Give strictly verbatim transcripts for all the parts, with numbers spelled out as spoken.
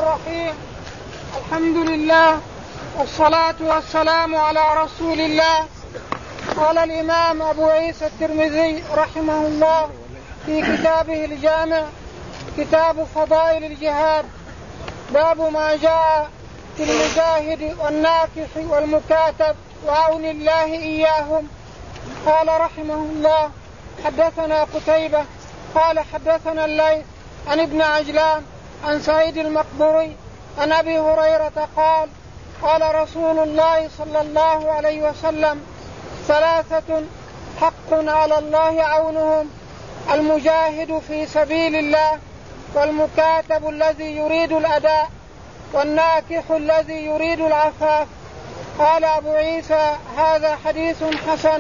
الرحيم. الحمد لله والصلاة والسلام على رسول الله. قال الإمام أبو عيسى الترمذي رحمه الله في كتابه الجامع كتاب فضائل الجهاد باب ما جاء في المجاهد والناكح والمكاتب وعون الله إياهم. قال رحمه الله حدثنا قتيبة قال حدثنا الليث عن ابن عجلان عن سعيد المقبري عن أبي هريرة قال قال رسول الله صلى الله عليه وسلم ثلاثة حق على الله عونهم: المجاهد في سبيل الله، والمكاتب الذي يريد الأداء، والناكح الذي يريد العفاف. قال أبو عيسى هذا حديث حسن.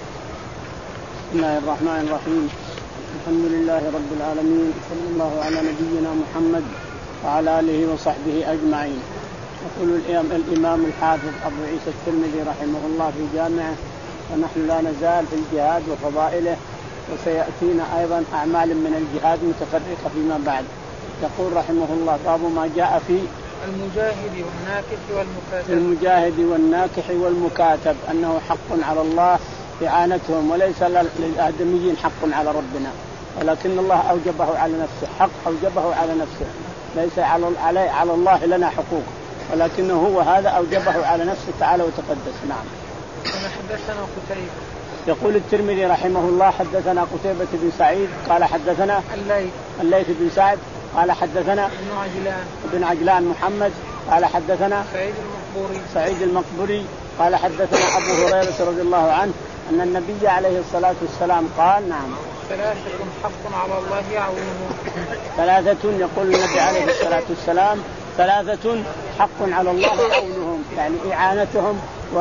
بسم الله الرحمن الرحيم. الحمد لله رب العالمين، صلى الله على نبينا محمد وعلى آله وصحبه أجمعين. يقول الإمام الحافظ أبو عيسى الترمذي رحمه الله في جامعه: ونحن لا نزال في الجهاد وفضائله، وسيأتينا أيضا أعمال من الجهاد متفرقة فيما بعد. يقول رحمه الله: باب ما جاء في المجاهد والناكح والمكاتب. المجاهد والناكح والمكاتب أنه حق على الله إعانتهم، وليس للآدميين حق على ربنا، ولكن الله أوجبه على نفسه، حق أوجبه على نفسه، ليس على على الله لنا حقوق، ولكنه هو هذا أوجبه على نفسه تعالى وتقدس. نعم. حدثنا قتيبة. يقول الترمذي رحمه الله: حدثنا قتيبة بن سعيد قال حدثنا الليث الليث بن سعد قال حدثنا ابن عجلان ابن عجلان محمد قال حدثنا سعيد المقبري سعيد المقبري قال حدثنا أبو هريرة رضي الله عنه أن النبي عليه الصلاة والسلام قال: نعم، ثلاثة حق على الله عونهم. ثلاثة يقول النبي عليه الصلاة والسلام: ثلاثة حق على الله عونهم، يعني إعانتهم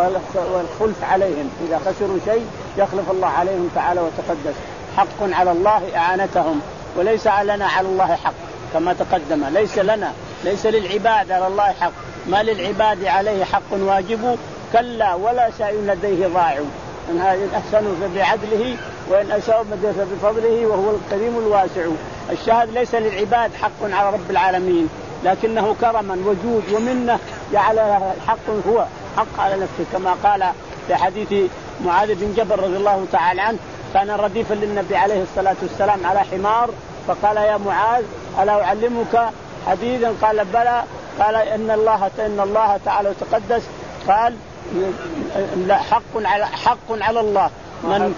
والخلف عليهم، إذا خسروا شيء يخلف الله عليهم تعالى وتقدس. حق على الله إعانتهم، وليس لنا على الله حق كما تقدم، ليس لنا ليس للعباد على الله حق، ما للعباد عليه حق واجب، كلا ولا شيء لديه ضاع، إن أحسنوا بعدله وإن أساءوا بفضله وهو الكريم الواسع. الشاهد ليس للعباد حق على رب العالمين، لكنه كرما وجود ومنه جعل الحق هو حق على نفسه، كما قال في حديث معاذ بن جبل رضي الله تعالى عنه: كان رديفا للنبي عليه الصلاة والسلام على حمار، فقال: يا معاذ ألا أعلمك حديثا؟ قال: بلى. قال: إن الله إن الله تعالى وتقدس قال: لا حق على حق على الله من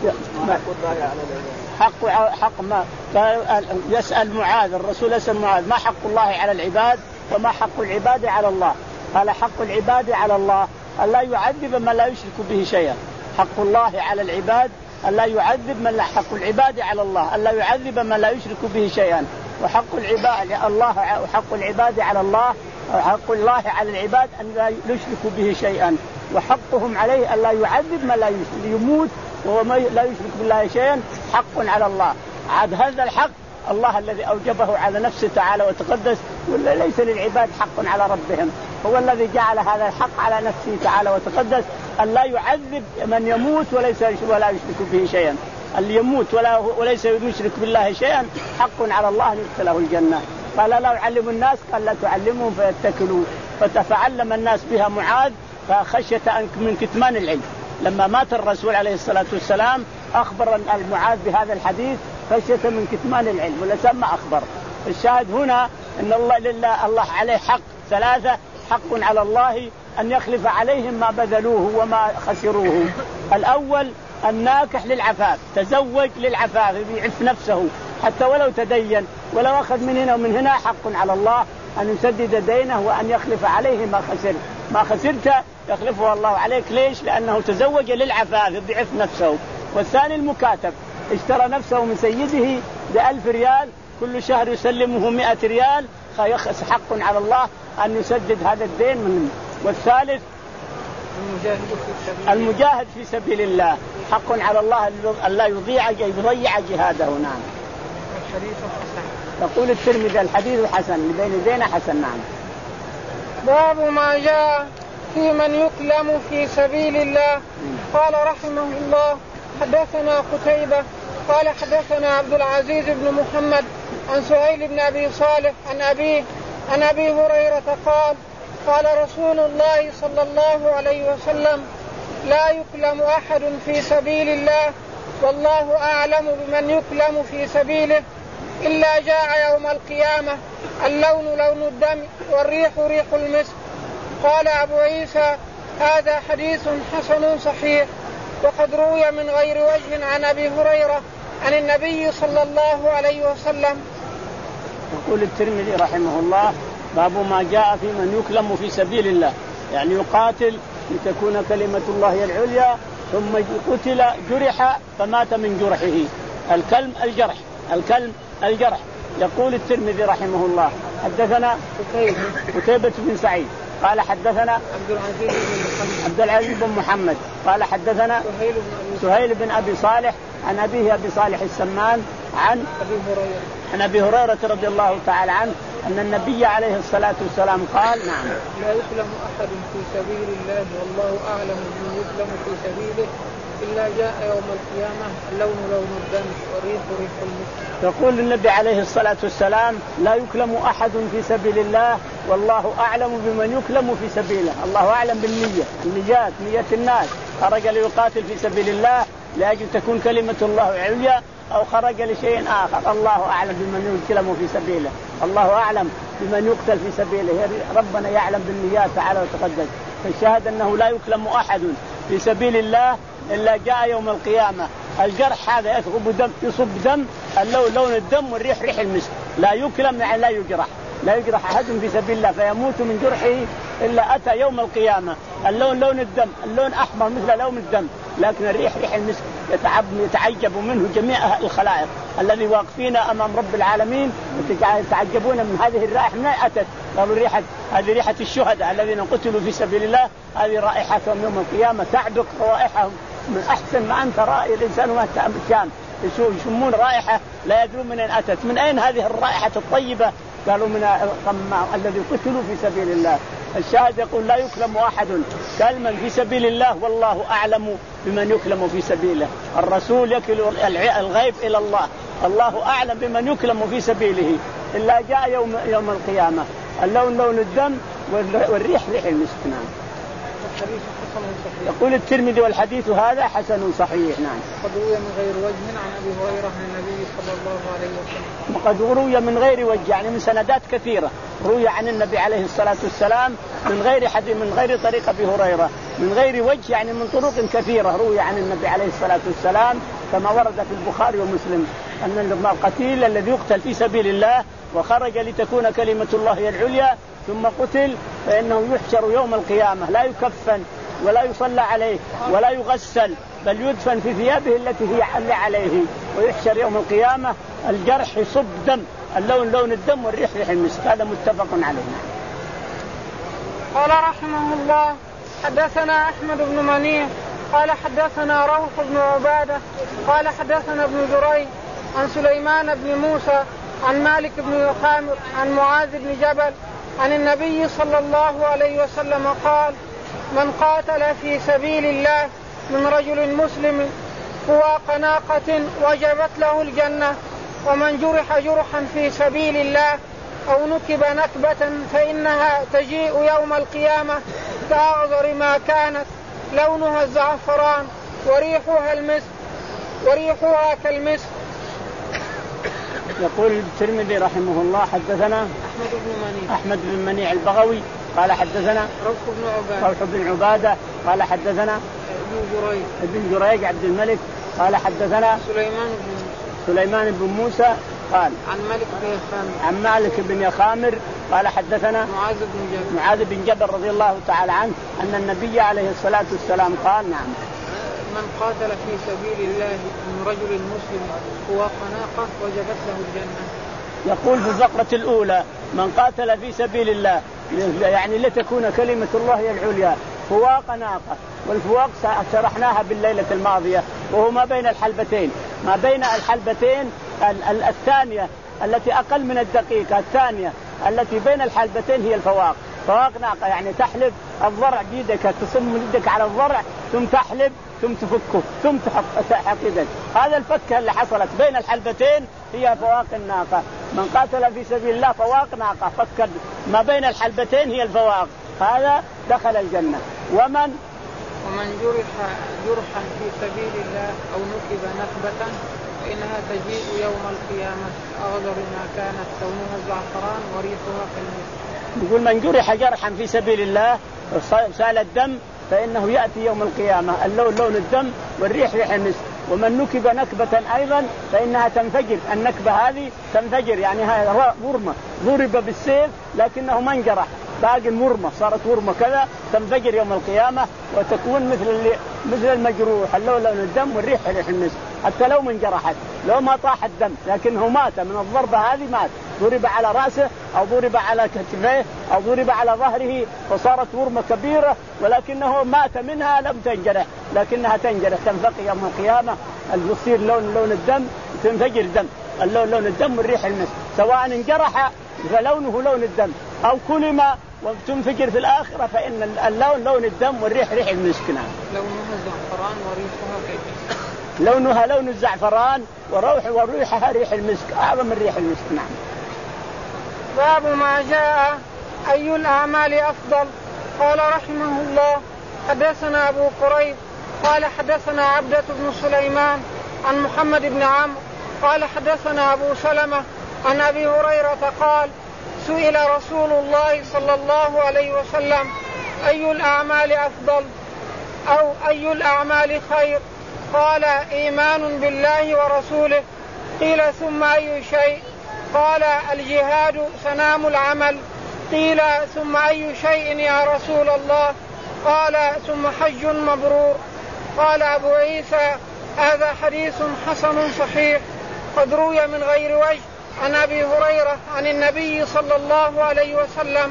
حق حق ما يسأل معاذ، الرسول يسأل معاذ: ما حق الله على العباد وما حق العباد على الله؟ قال: حق العباد على الله ألا يعذب من لا يشرك به شيئا. حق الله على العباد ألا يعذب من لا حق العباد على الله ألا يعذب من لا يشرك به شيئا، وحق العباد الله وحق العباد على الله حق الله على العباد أن لا يشركوا به شيئا، وحقهم عليه ألا يعذب من لا يموت وهو لا يشرك بالله شيئا. حق على الله. عاد هذا الحق الله الذي أوجبه على نفسه تعالى وتقدس، ولا ليس للعباد حق على ربهم، هو الذي جعل هذا الحق على نفسه تعالى وتقدس، أن لا يعذب من يموت وليس ولا يشرك به شيئا. اللي يموت ولا وليس يشرك بالله شيئا حق على الله أن يدخله الجنة. قال: لا أعلم الناس، قال: لا تعلمهم فيتكلوا. فتعلم الناس بها معاذ فخشية من كتمان العلم. لما مات الرسول عليه الصلاة والسلام أخبر المعاذ بهذا الحديث خشية من كتمان العلم، ولسما أخبر. الشاهد هنا أن الله لله الله عليه حق ثلاثة: حق على الله أن يخلف عليهم ما بذلوه وما خسروه. الأول الناكح للعفاف، تزوج للعفاف، يعف نفسه حتى ولو تدين ولو أخذ من هنا ومن هنا، حق على الله أن يسدد دينه وأن يخلف عليه ما خسر. ما خسرت يخلفه الله عليك. ليش؟ لأنه تزوج للعفاف يضعف نفسه. والثاني المكاتب، اشترى نفسه من سيده بألف ريال، كل شهر يسلمه مئة ريال، حق على الله أن يسدد هذا الدين منه. والثالث المجاهد في سبيل الله، حق على الله أن لا يضيع يضيع جهاده. نعم. الحديث حسن. يقول الترمذي: الحديث حسن، لبين ذينا حسن. نعم. باب ما جاء في من يكلم في سبيل الله. قال رحمه الله: حدثنا قتيبة قال حدثنا عبد العزيز بن محمد عن سهيل بن أبي صالح عن أبيه عن أبي هريرة قال قال رسول الله صلى الله عليه وسلم لا يكلم أحد في سبيل الله والله أعلم بمن يكلم في سبيله إلا جاء يوم القيامة اللون لون الدم والريح ريح المسك. قال أبو عيسى هذا حديث حسن صحيح وقد روي من غير وجه عن أبي هريرة عن النبي صلى الله عليه وسلم. يقول الترمذي رحمه الله باب ما جاء في من يكلم في سبيل الله، يعني يقاتل لتكون كلمة الله هي العليا ثم قتل جرح فمات من جرحه. الكلم الجرح، الكلم الجرح. يقول الترمذي رحمه الله حدثنا قتيبة بن سعيد قال حدثنا عبد العزيز بن عبد العزيز بن محمد قال حدثنا سهيل بن أبي صالح عن أبيه أبي صالح السمان عن أبي هريرة عن أبي هريرة رضي الله تعالى عنه أن النبي عليه الصلاة والسلام قال نعم لا يكلم أحد في سبيل الله والله أعلم بمن يكلم في سبيله إلا جاء يوم القيامة اللون لون الدم والريح ريح المسك. يقول النبي عليه الصلاة والسلام لا يكلم أحد في سبيل الله والله أعلم بمن يكلم في سبيله. الله أعلم بالنية، النيات نية الناس، خرج ليقاتل في سبيل الله لأجل تكون كلمة الله عليا أو خرج لشيء آخر. الله أعلم بمن يكلم في سبيله، الله أعلم بمن يقتل في سبيله. ربنا يعلم بالنيات تعالى وتقدس. فالشاهد أنه لا يكلم أحد في سبيل الله إلا جاء يوم القيامة الجرح هذا يثقب دم يصب دم اللون لون الدم والريح ريح المسك. لا يكلم يعني لا يجرح، لا يجرح أحد في سبيل الله فيموت من جرحه إلا أتى يوم القيامة اللون لون الدم، اللون أحمر مثل لون الدم لكن الريح ريح المسك. يتعب يتعجب منه جميع الخلائق الذي واقفين أمام رب العالمين يتعجبون من هذه الرائحة من أتت. قالوا ريحة هذه ريحة الشهداء الذين قتلوا في سبيل الله، هذه رائحتهم يوم القيامة تعبق روائحهم من أحسن ما أنت رأي الإنسان وما الشام يشمون رائحة لا يدرون من أين أتت. من أين هذه الرائحة الطيبة؟ قالوا من الذي قتلوا في سبيل الله. الشاهد يقول لا يكلم أحد كلما في سبيل الله والله أعلم بمن يكلم في سبيله. الرسول يكل الغيب إلى الله، الله أعلم بمن يكلم في سبيله إلا جاء يوم يوم القيامة اللون لون الدم والريح ريح المسك. نعم. يقول الترمذي والحديث هذا حسن صحيح. نعم. قد روي من غير وجه عن أبي هريرة عن النبي صلى الله عليه وسلم. وقد روي من غير وجه يعني من سندات كثيرة روي عن النبي عليه الصلاة والسلام من غير حديث من غير طريق أبي هريرة من غير وجه يعني من طرق كثيرة روي عن النبي عليه الصلاة والسلام كما ورد في البخاري ومسلم أن القتيل الذي يقتل في سبيل الله وخرج لتكون كلمة الله هي العليا ثم قتل فإنه يحشر يوم القيامة لا يكفن ولا يصلى عليه ولا يغسل بل يدفن في ثيابه التي هي عليه ويحشر يوم القيامة الجرح يصب دم اللون لون الدم والريح ريح المسك. هذا متفق عليه. قال رحمه الله حدثنا أحمد بن منيع قال حدثنا روح بن عبادة قال حدثنا ابن جريج عن سليمان بن موسى عن مالك بن يخامر عن معاذ بن جبل عن النبي صلى الله عليه وسلم قال من قاتل في سبيل الله من رجل مسلم فواق ناقة وجبت له الجنة ومن جرح جرحا في سبيل الله أو نكب نكبة فإنها تجيء يوم القيامة كأعذر ما كانت لونها الزعفران وريحها المسك وريحها كالمسك. يقول الترمذي رحمه الله حدثنا أحمد بن منيع أحمد بن منيع البغوي قال حدثنا روح بن عبادة روح بن عبادة قال حدثنا ابن جريج ابن جريج عبد الملك قال حدثنا سليمان بن سليمان بن موسى قال عن مالك بن يخامر عن مالك بن يخامر قال حدثنا معاذ بن جبل معاذ بن جبل رضي الله تعالى عنه أن النبي عليه الصلاة والسلام قال نعم من قاتل في سبيل الله من رجل مسلم فواق ناقة وجبت له الجنة. يقول في الفقرة الأولى من قاتل في سبيل الله يعني لتكون كلمة الله هي العليا فواق ناقة، والفواق شرحناها بالليلة الماضية وهو ما بين الحلبتين ما بين الحلبتين الثانية التي أقل من الدقيقة الثانية التي بين الحلبتين هي الفواق. فواق ناقة يعني تحلب الضرع بيدك تصم يدك على الضرع ثم تحلب ثم تفكه ثم تحط يدك. هذا الفكة اللي حصلت بين الحلبتين هي فواق الناقة. من قاتل في سبيل الله فواق ناقة فكر ما بين الحلبتين هي الفواق هذا دخل الجنة. ومن ومن جرح جرحا في سبيل الله أو نكب نكبة فإنها تجيء يوم القيامة أغدر ما كانت لونها الزعفران وريحها كالمسك. يقول من جرح جرحا في سبيل الله سال الدم فإنه يأتي يوم القيامة اللون لون الدم والريح ريح المسك. ومن نكب نكبة أيضا فإنها تنفجر النكبة هذه تنفجر يعني هاي ورمة ضرب بالسيف لكنه ما انجرح باقي المرمى صارت ورمة كذا تنفجر يوم القيامة وتكون مثل اللي مثل المجروح اللون لون الدم والريح ريح المسك. حتى لو من جرحت لو ما طاح الدم لكنه مات من الضربة هذه مات ضرب على رأسه أو ضرب على كتفيه أو ضرب على ظهره فصارت ورمة كبيرة ولكنه مات منها لم تنجرح لكنها تنجرح تنفقي يوم القيامة يصير لون لون الدم تنفجر دم اللون لون الدم والريح المسك سواء انجرح فلونه لون الدم أو كلم وتنفجر في الآخرة فإن اللون لون الدم والريح ريح المسك. لونها الزعفران وريحها كالمسك. لونها لون الزعفران وروح وريحها ريح المسك أعظم من ريح المسك. نعم. باب ما جاء أي الأعمال أفضل. قال رحمه الله حدثنا أبو قريب قال حدثنا عبدة بن سليمان عن محمد بن عمرو قال حدثنا أبو سلمة عن أبي هريرة قال سئل رسول الله صلى الله عليه وسلم أي الأعمال أفضل أو أي الأعمال خير قال إيمان بالله ورسوله. قيل ثم أي شيء قال الجهاد سنام العمل. قيل ثم أي شيء يا رسول الله قال ثم حج مبرور. قال أبو عيسى هذا حديث حسن صحيح قد روي من غير وجه عن أبي هريرة عن النبي صلى الله عليه وسلم.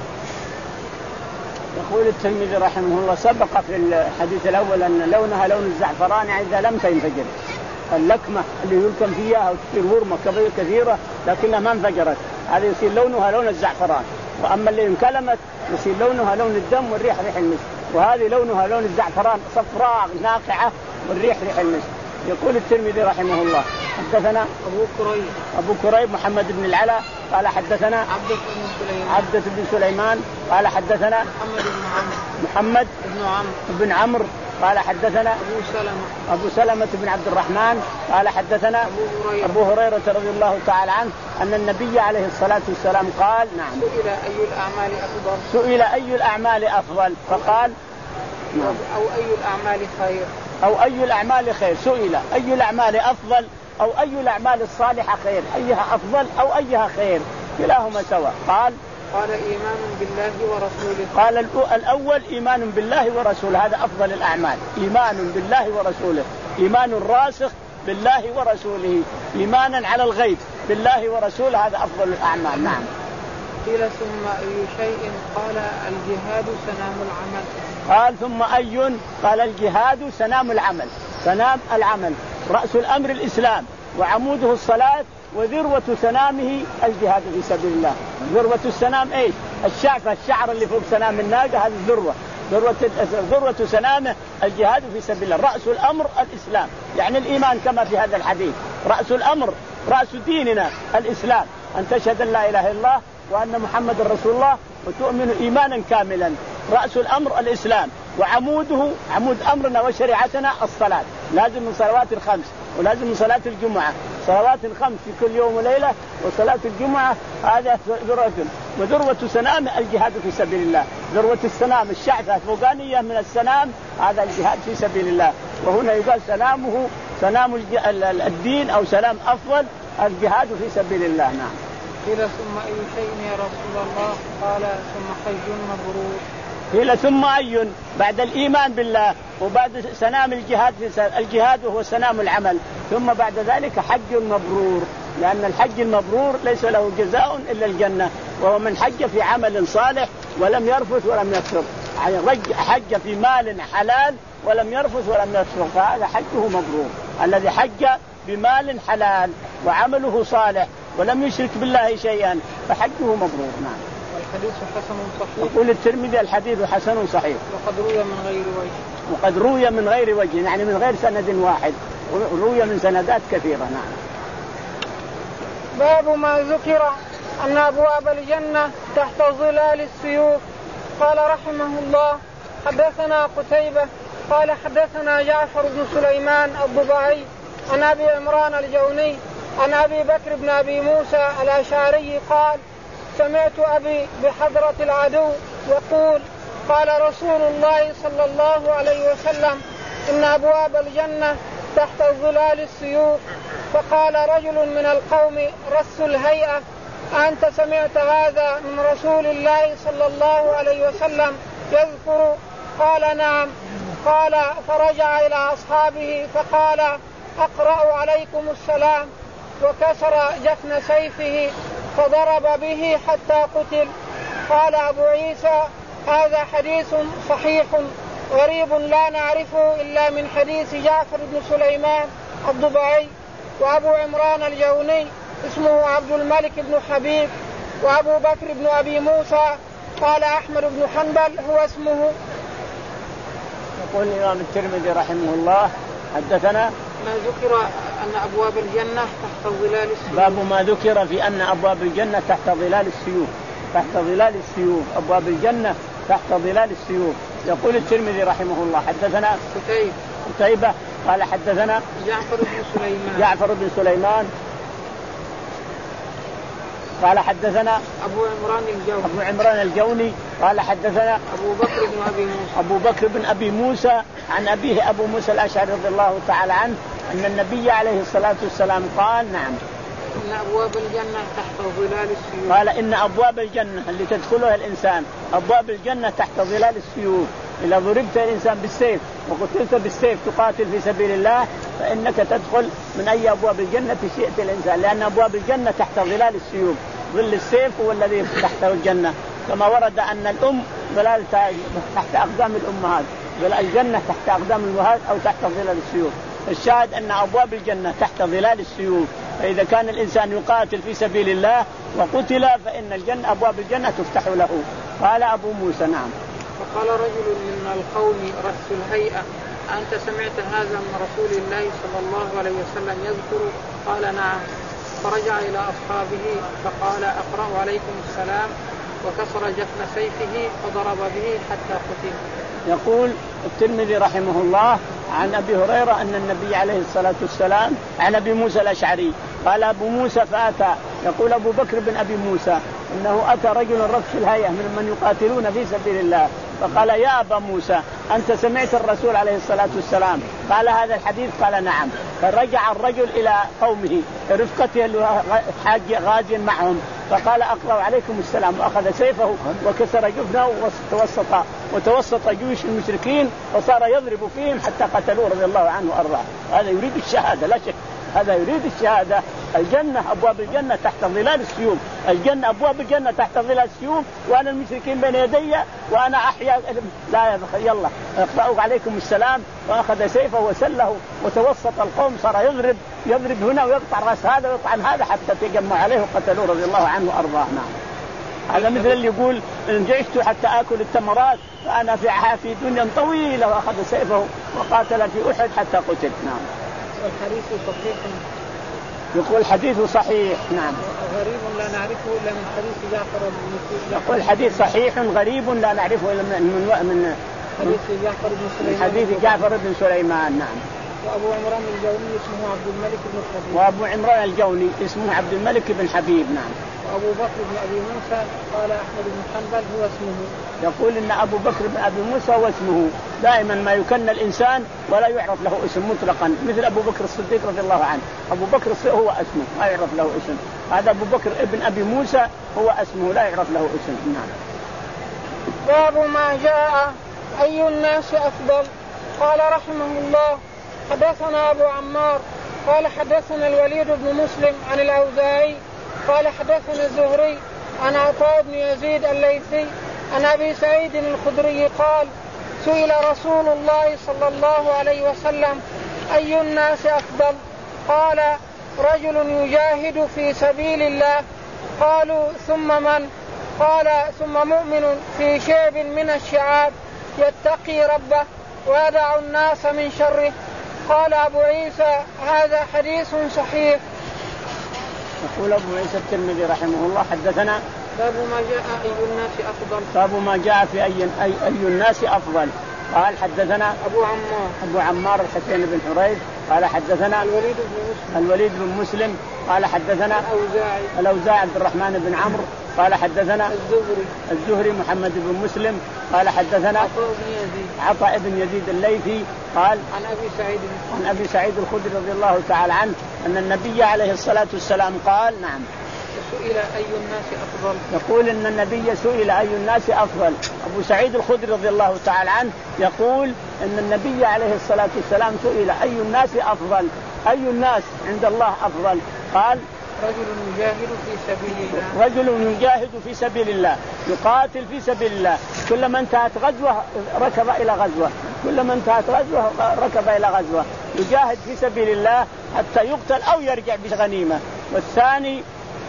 يقول الترمذي رحمه الله سبق في الحديث الأول أن لونها لون الزعفران إذا لم تنفجر اللكمة اللي يلكم فيها وتصير ورمة كثيرة لكنها ما انفجرت هذا يصير لونها لون الزعفران. وأما اللي انكلمت يصير لونها لون الدم والريح ريح المسك وهذه لونها لون الزعفران صفراء ناقعة والريح ريح المسك. يقول الترمذي رحمه الله حدثنا أبو كريب أبو كريب محمد بن العلاء قال حدثنا عبدة بن سليمان عبدة بن سليمان قال حدثنا محمد بن عمرو محمد بن عمرو بن عمرو قال حدثنا أبو سلمة أبو سلمة بن عبد الرحمن قال حدثنا أبو هريرة, أبو هريرة رضي الله تعالى عنه أن النبي عليه الصلاة والسلام قال نعم سئل أي الأعمال أفضل سئل أي الأعمال أفضل فقال نعم. أو أي الأعمال خير أو أي الأعمال خير سئل أي الأعمال أفضل أو أي الأعمال الصالحة خير أيها أفضل أو أيها خير كلاهما سواء. قال قال إيمان بالله ورسوله. قال الأول إيمان بالله ورسوله هذا أفضل الأعمال إيمان بالله ورسوله إيمان راسخ بالله ورسوله إيمانا على الغيب بالله ورسوله هذا أفضل الأعمال. نعم. قيل ثم أي شيء قال الجهاد سنام العمل. قال ثم أي قال الجهاد سنام العمل سنام العمل رأس الأمر الإسلام وعموده الصلاة وذروة سنامه الجهاد في سبيل الله. ذروة السنام ايش؟ الشعفة الشعر اللي فوق سنام الناقة هذه الذروة ذروة ذروة سنامه الجهاد في سبيل الله. رأس الأمر الإسلام يعني الإيمان كما في هذا الحديث رأس الأمر رأس ديننا الإسلام أن تشهد أن لا إله إلا الله وأن محمد رسول الله وتؤمن إيمانا كاملا. رأس الأمر الإسلام وعموده عمود أمرنا وشريعتنا الصلاة لازم من صلوات الخمس ولازم من صلاة الجمعة صلوات الخمس في كل يوم وليلة وصلاة الجمعة هذا ذروة وذروة سنام الجهاد في سبيل الله. ذروة السنام الشعثة الفوقانية من السنام هذا الجهاد في سبيل الله. وهنا يقال سنامه سنام الدين أو سلام أفضل الجهاد في سبيل الله. نعم. قيل ثم أي شيء يا رسول الله قال ثم حج مبرور. قيل ثم أي بعد الإيمان بالله وبعد سنام الجهاد الجهاد وهو سنام العمل ثم بعد ذلك حج مبرور لأن الحج المبرور ليس له جزاء إلا الجنة وهو من حج في عمل صالح ولم يرفث ولم يفسق حج في مال حلال ولم يرفث ولم يفسق فهذا حجه مبرور. الذي حج بمال حلال وعمله صالح ولم يشرك بالله شيئا فحجه مبرور. نعم. الحديث حسن صحيح. يقول الترمذي الحديث حسن صحيح وقد روي من غير وجه. وقد روي من غير وجه يعني من غير سند واحد روي من سندات كثيرة. نعم. باب ما ذكر أن أبواب الجنة تحت ظلال السيوف. قال رحمه الله حدثنا قتيبة قال حدثنا جعفر بن سليمان الضبعي عن أبي عمران الجوني عن أبي بكر بن أبي موسى الأشعري قال سمعت أبي بحضرة العدو يقول قال رسول الله صلى الله عليه وسلم إن أبواب الجنة تحت ظلال السيوف. فقال رجل من القوم رس الهيئة أنت سمعت هذا من رسول الله صلى الله عليه وسلم يذكر؟ قال نعم. قال فرجع إلى أصحابه فقال أقرأ عليكم السلام وكسر جفن سيفه فضرب به حتى قتل. قال أبو عيسى هذا حديث صحيح غريب لا نعرفه إلا من حديث جعفر بن سليمان الضبعي. وأبو عمران الجوني اسمه عبد الملك بن حبيب وأبو بكر بن أبي موسى. قال أحمد بن حنبل هو اسمه. يقول الإمام الترمذي رحمه الله حدثنا ما ذكر أن أبواب الجنة تحت ظلال السيوف. باب ما ذكر في أن أبواب الجنة تحت ظلال السيوف. تحت ظلال السيوف أبواب الجنة تحت ظلال السيوف. يقول الترمذي رحمه الله حدثنا قتيبة قتيبة قال حدثنا جعفر بن سليمان جعفر بن سليمان قال حدثنا أبو عمران الجوني أبو عمران الجوني قال حدثنا أبو بكر بن أبي موسى أبو بكر بن أبي موسى عن أبيه أبو موسى الأشعري رضي الله تعالى عنه أن النبي عليه الصلاة والسلام قال نعم إن أبواب الجنة تحت ظلال السيوف. قال إن أبواب الجنة اللي تدخلها الإنسان أبواب الجنة تحت ظلال السيوف. إذا ضربت الإنسان بالسيف وقتلت بالسيف تقاتل في سبيل الله فإنك تدخل من أي أبواب الجنة شئت الإنسان لأن أبواب الجنة تحت ظلال السيوف. ظل السيف هو الذي تحته الجنة كما ورد أن الأم ظلال تحت أقدام الأمهات الجنة تحت أقدام الأمهات أو تحت ظلال السيوف. الشاهد أن أبواب الجنة تحت ظلال السيوف. فإذا كان الإنسان يقاتل في سبيل الله وقتل فإن الجنة أبواب الجنة تفتح له. قال أبو موسى نعم. فقال رجل من القوم رس الهيئة أنت سمعت هذا من رسول الله صلى الله عليه وسلم يذكر؟ قال نعم. فرجع إلى أصحابه فقال أقرأ عليكم السلام وكسر جفن سيفه فضرب به حتى قتل. يقول الترمذي رحمه الله عن أبي هريرة أن النبي عليه الصلاة والسلام عن أبي موسى الأشعري قال أبو موسى فأتى يقول أبو بكر بن أبي موسى إنه أتى رجل رفش الهيئة من من يقاتلون في سبيل الله فقال يا أبا موسى أنت سمعت الرسول عليه الصلاة والسلام قال هذا الحديث؟ قال نعم. فرجع الرجل إلى قومه رفقته حاج غازي معهم فقال أقرأ عليكم السلام وأخذ سيفه وكسر جفنه وتوسط وتوسط جيوش المشركين وصار يضرب فيهم حتى قتلوه رضي الله عنه وأرضاه. هذا يريد الشهادة لا شك هذا يريد الشهادة. الجنة أبواب الجنة تحت ظلال السيوف. الجنة أبواب الجنة تحت ظلال السيوف وأنا المشركين بين يدي وأنا أحيا لا يلا أقرأ عليكم السلام وأخذ سيفه وسله وتوسط القوم صار يضرب يضرب هنا ويقطع رأس هذا ويقطع هذا حتى تجمع عليه وقتلوه رضي الله عنه وأرضاه. نعم. هذا مثل اللي يقول إن جئت حتى آكل التمرات فأنا في في دنيا طويلة وأخذ سيفه وقاتل في أحد حتى قتل. نعم. الحديث صحيح. يقول حديث صحيح. نعم. غريب لا نعرفه إلا من حديث جعفر بن سليمان. يقول حديث صحيح غريب لا نعرفه إلا من من حديث جعفر بن سليمان. حديث جعفر بن سليمان. نعم. وأبو عمران الجوني اسمه عبد الملك بن حبيب. وأبو عمران الجوني اسمه عبد الملك بن حبيب. نعم. وأبو بكر بن أبي موسى قال أحمد بن حنبل هو اسمه. يقول إن أبو بكر بن أبي موسى هو اسمه. دائما ما يكن الإنسان ولا يعرف له اسم مطلقا مثل أبو بكر الصديق رضي الله عنه. أبو بكر هو اسمه ما يعرف له اسم. هذا أبو بكر ابن أبي موسى هو اسمه لا يعرف له اسم. نعم. باب ما جاء أي الناس أفضل. قال رحمه الله حدثنا أبو عمار قال حدثنا الوليد بن مسلم عن الأوزاعي قال حدثنا الزهري عن عطاء بن يزيد الليثي عن أبي سعيد الخدري قال سئل رسول الله صلى الله عليه وسلم أي الناس أفضل؟ قال رجل يجاهد في سبيل الله. قالوا ثم من؟ قال ثم مؤمن في شعب من الشعاب يتقي ربه ويدع الناس من شره. قال أبو عيسى هذا حديث صحيح. يقول أبو عيسى الترمذي رحمه الله حدثنا باب ما جاء أي الناس أفضل. باب ما جاء في أي أي, أي الناس أفضل. قال حدثنا أبو عمار أبو عمار الحسين بن حريث قال حدثنا الوليد بن مسلم الوليد بن مسلم قال حدثنا الأوزاعي الأوزاعي عبد الرحمن بن عمرو قال حدثنا الزهري الزهري محمد بن مسلم قال حدثنا عطاء بن يزيد عطاء بن يزيد الليثي قال عن أبي سعيد عن أبي سعيد الخدري رضي الله تعالى عنه أن النبي عليه الصلاة والسلام قال نعم سئل أي الناس أفضل. يقول إن النبي سئل أي الناس أفضل. أبو سعيد الخدري رضي الله تعالى عنه يقول إن النبي عليه الصلاة والسلام سئل أي الناس أفضل أي الناس عند الله أفضل. قال رجل يجاهد في سبيل الله رجل يجاهد في سبيل الله يقاتل في سبيل الله كلما انتهت غزوة ركب إلى غزوة كلما انتهت غزوة ركب إلى غزوة يجاهد في سبيل الله حتى يقتل أو يرجع بغنيمة. والثاني